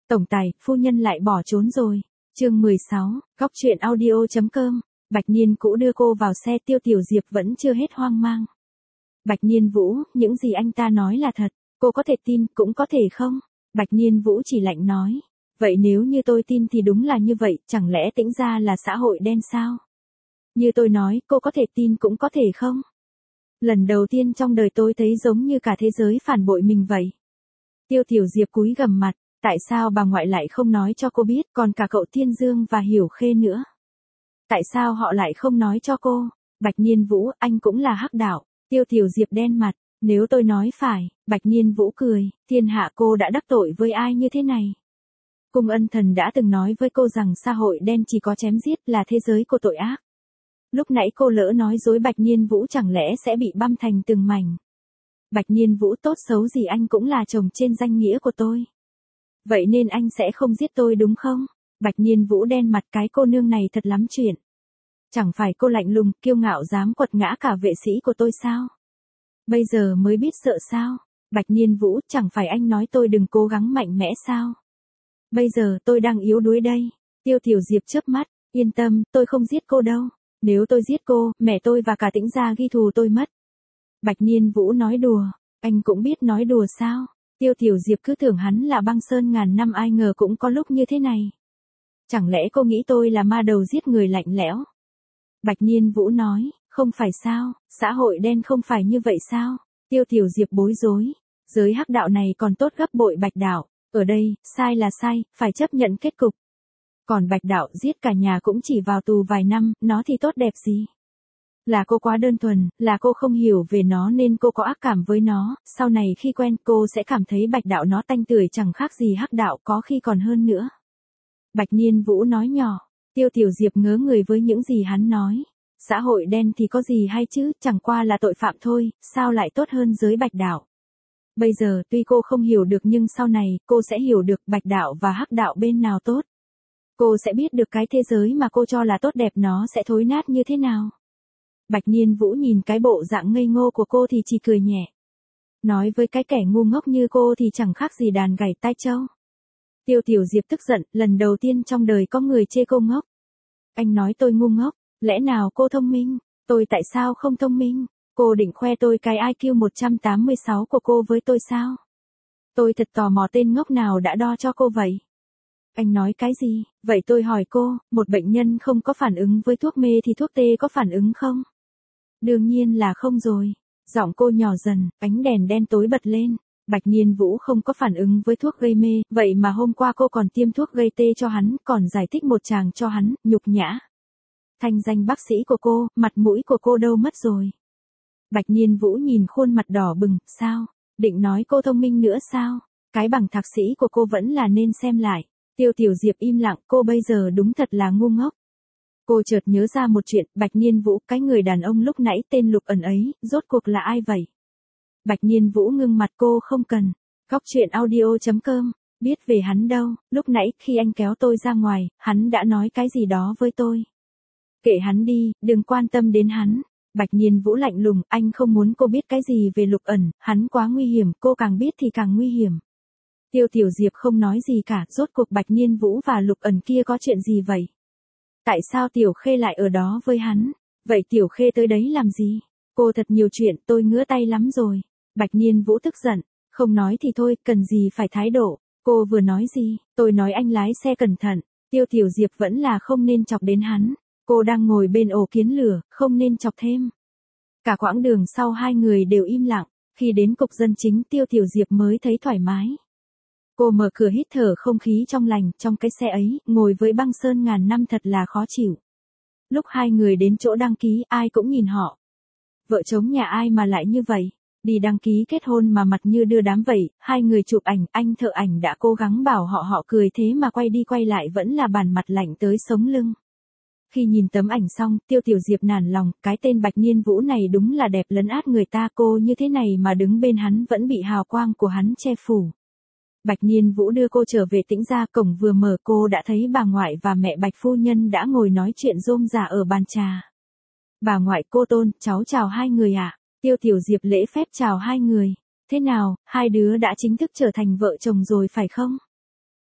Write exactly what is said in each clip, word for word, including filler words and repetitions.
Tổng tài, phu nhân lại bỏ trốn rồi. Chương mười sáu, góc truyện audio.com. Bạch Niên Cũ đưa cô vào xe, Tiêu Tiểu Diệp vẫn chưa hết hoang mang. Bạch Niên Vũ, những gì anh ta nói là thật, cô có thể tin, cũng có thể không. Bạch Niên Vũ chỉ lạnh nói. Vậy nếu như tôi tin thì đúng là như vậy, chẳng lẽ Tĩnh gia là xã hội đen sao? Như tôi nói, cô có thể tin cũng có thể không. Lần đầu tiên trong đời tôi thấy giống như cả thế giới phản bội mình vậy. Tiêu Tiểu Diệp cúi gằm mặt, tại sao bà ngoại lại không nói cho cô biết, còn cả cậu Thiên Dương và Hiểu Khê nữa? Tại sao họ lại không nói cho cô? Bạch Niên Vũ, anh cũng là hắc đạo. Tiêu Tiểu Diệp đen mặt, nếu tôi nói phải. Bạch Niên Vũ cười, thiên hạ cô đã đắc tội với ai như thế này? Cung Ân Thần đã từng nói với cô rằng xã hội đen chỉ có chém giết là thế giới của tội ác. Lúc nãy cô lỡ nói dối Bạch Niên Vũ chẳng lẽ sẽ bị băm thành từng mảnh. Bạch Niên Vũ, tốt xấu gì anh cũng là chồng trên danh nghĩa của tôi. Vậy nên anh sẽ không giết tôi đúng không? Bạch Niên Vũ đen mặt, cái cô nương này thật lắm chuyện. Chẳng phải cô lạnh lùng, kiêu ngạo dám quật ngã cả vệ sĩ của tôi sao? Bây giờ mới biết sợ sao? Bạch Niên Vũ, chẳng phải anh nói tôi đừng cố gắng mạnh mẽ sao? Bây giờ tôi đang yếu đuối đây. Tiêu Tiểu Diệp chớp mắt, yên tâm, tôi không giết cô đâu. Nếu tôi giết cô, mẹ tôi và cả Tĩnh gia ghi thù tôi mất. Bạch Niên Vũ nói đùa, anh cũng biết nói đùa sao? Tiêu Tiểu Diệp cứ tưởng hắn là băng sơn ngàn năm, ai ngờ cũng có lúc như thế này. Chẳng lẽ cô nghĩ tôi là ma đầu giết người lạnh lẽo? Bạch Niên Vũ nói, không phải sao, xã hội đen không phải như vậy sao? Tiêu Tiểu Diệp bối rối, giới hắc đạo này còn tốt gấp bội Bạch đạo, ở đây, sai là sai, phải chấp nhận kết cục. Còn Bạch đạo giết cả nhà cũng chỉ vào tù vài năm, nó thì tốt đẹp gì? Là cô quá đơn thuần, là cô không hiểu về nó nên cô có ác cảm với nó, sau này khi quen cô sẽ cảm thấy Bạch đạo nó tanh tưởi chẳng khác gì hắc đạo, có khi còn hơn nữa. Bạch Niên Vũ nói nhỏ, Tiêu Tiểu Diệp ngớ người với những gì hắn nói. Xã hội đen thì có gì hay chứ, chẳng qua là tội phạm thôi, sao lại tốt hơn giới Bạch đạo. Bây giờ tuy cô không hiểu được nhưng sau này cô sẽ hiểu được Bạch đạo và hắc đạo bên nào tốt. Cô sẽ biết được cái thế giới mà cô cho là tốt đẹp nó sẽ thối nát như thế nào. Bạch Niên Vũ nhìn cái bộ dạng ngây ngô của cô thì chỉ cười nhẹ. Nói với cái kẻ ngu ngốc như cô thì chẳng khác gì đàn gảy tai trâu. Tiêu Tiểu Diệp tức giận, lần đầu tiên trong đời có người chê cô ngốc. Anh nói tôi ngu ngốc, lẽ nào cô thông minh? Tôi tại sao không thông minh? Cô định khoe tôi cái i kiu một trăm tám mươi sáu của cô với tôi sao? Tôi thật tò mò tên ngốc nào đã đo cho cô vậy? Anh nói cái gì? Vậy tôi hỏi cô, một bệnh nhân không có phản ứng với thuốc mê thì thuốc tê có phản ứng không? Đương nhiên là không rồi. Giọng cô nhỏ dần, ánh đèn đen tối bật lên. Bạch Niên Vũ không có phản ứng với thuốc gây mê, vậy mà hôm qua cô còn tiêm thuốc gây tê cho hắn, còn giải thích một tràng cho hắn, nhục nhã. Thanh danh bác sĩ của cô, mặt mũi của cô đâu mất rồi? Bạch Niên Vũ nhìn khuôn mặt đỏ bừng, sao? Định nói cô thông minh nữa sao? Cái bằng thạc sĩ của cô vẫn là nên xem lại. Tiêu Tiểu Diệp im lặng, cô bây giờ đúng thật là ngu ngốc. Cô chợt nhớ ra một chuyện, Bạch Niên Vũ, cái người đàn ông lúc nãy tên Lục Ẩn ấy, rốt cuộc là ai vậy? Bạch Niên Vũ ngưng mặt, cô không cần. Góc truyện audio.com, biết về hắn đâu, lúc nãy khi anh kéo tôi ra ngoài, hắn đã nói cái gì đó với tôi. Kệ hắn đi, đừng quan tâm đến hắn. Bạch Niên Vũ lạnh lùng, anh không muốn cô biết cái gì về Lục Ẩn, hắn quá nguy hiểm, cô càng biết thì càng nguy hiểm. Tiêu Tiểu Diệp không nói gì cả, rốt cuộc Bạch Niên Vũ và Lục Ẩn kia có chuyện gì vậy? Tại sao Tiểu Khê lại ở đó với hắn? Vậy Tiểu Khê tới đấy làm gì? Cô thật nhiều chuyện, tôi ngứa tay lắm rồi. Bạch Niên Vũ tức giận, không nói thì thôi, cần gì phải thái độ. Cô vừa nói gì? Tôi nói anh lái xe cẩn thận. Tiêu Tiểu Diệp vẫn là không nên chọc đến hắn. Cô đang ngồi bên ổ kiến lửa, không nên chọc thêm. Cả quãng đường sau hai người đều im lặng, khi đến cục dân chính Tiêu Tiểu Diệp mới thấy thoải mái. Cô mở cửa hít thở không khí trong lành, trong cái xe ấy, ngồi với băng sơn ngàn năm thật là khó chịu. Lúc hai người đến chỗ đăng ký, ai cũng nhìn họ. Vợ chồng nhà ai mà lại như vậy? Đi đăng ký kết hôn mà mặt như đưa đám vậy, hai người chụp ảnh, anh thợ ảnh đã cố gắng bảo họ họ cười thế mà quay đi quay lại vẫn là bàn mặt lạnh tới sống lưng. Khi nhìn tấm ảnh xong, Tiêu Tiểu Diệp nản lòng, cái tên Bạch Niên Vũ này đúng là đẹp lấn át người ta, cô như thế này mà đứng bên hắn vẫn bị hào quang của hắn che phủ. Bạch Niên Vũ đưa cô trở về Tĩnh gia, cổng vừa mở cô đã thấy bà ngoại và mẹ Bạch phu nhân đã ngồi nói chuyện rôm rả ở bàn trà. Bà ngoại, cô Tôn, cháu chào hai người ạ. À? Tiêu Tiểu Diệp lễ phép chào hai người. Thế nào, hai đứa đã chính thức trở thành vợ chồng rồi phải không?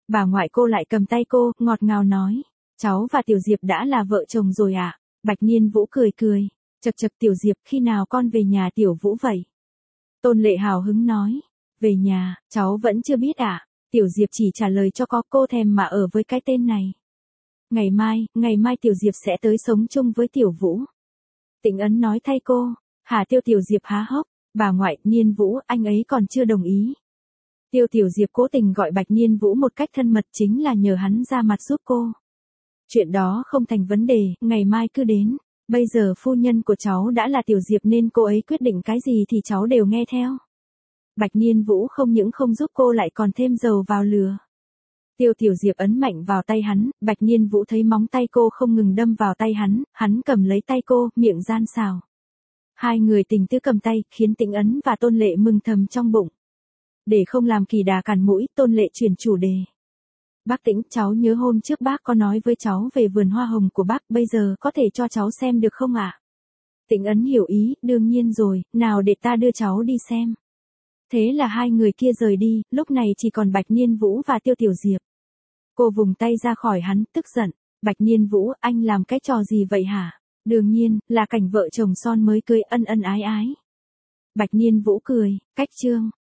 Bà ngoại cô lại cầm tay cô, ngọt ngào nói. Cháu và Tiểu Diệp đã là vợ chồng rồi ạ. À? Bạch Nhiên Vũ cười cười. Chật chật Tiểu Diệp, khi nào con về nhà Tiểu Vũ vậy? Tôn Lệ hào hứng nói. Về nhà, cháu vẫn chưa biết ạ. À? Tiểu Diệp chỉ trả lời cho có cô thèm mà ở với cái tên này. Ngày mai, ngày mai Tiểu Diệp sẽ tới sống chung với Tiểu Vũ. Tĩnh Ấn nói thay cô. Hà Tiêu Tiểu Diệp há hốc. Bà ngoại, Nhiên Vũ, anh ấy còn chưa đồng ý. Tiêu Tiểu Diệp cố tình gọi Bạch Nhiên Vũ một cách thân mật chính là nhờ hắn ra mặt giúp cô. Chuyện đó không thành vấn đề, ngày mai cứ đến. Bây giờ phu nhân của cháu đã là Tiểu Diệp nên cô ấy quyết định cái gì thì cháu đều nghe theo. Bạch Nhiên Vũ không những không giúp cô lại còn thêm dầu vào lửa. Tiêu Tiểu Diệp ấn mạnh vào tay hắn, Bạch Nhiên Vũ thấy móng tay cô không ngừng đâm vào tay hắn, hắn cầm lấy tay cô, miệng gian xào. Hai người tình tứ cầm tay, khiến Tĩnh Ấn và Tôn Lệ mừng thầm trong bụng. Để không làm kỳ đà cản mũi, Tôn Lệ chuyển chủ đề. Bác Tĩnh, cháu nhớ hôm trước bác có nói với cháu về vườn hoa hồng của bác, bây giờ có thể cho cháu xem được không ạ? À? Tĩnh Ấn hiểu ý, đương nhiên rồi, nào để ta đưa cháu đi xem. Thế là hai người kia rời đi, lúc này chỉ còn Bạch Nhiên Vũ và Tiêu Tiểu Diệp. Cô vùng tay ra khỏi hắn, tức giận. Bạch Nhiên Vũ, anh làm cái trò gì vậy hả? Đương nhiên, là cảnh vợ chồng son mới cưới ân ân ái ái. Bạch Nhiên Vũ cười, cách chương.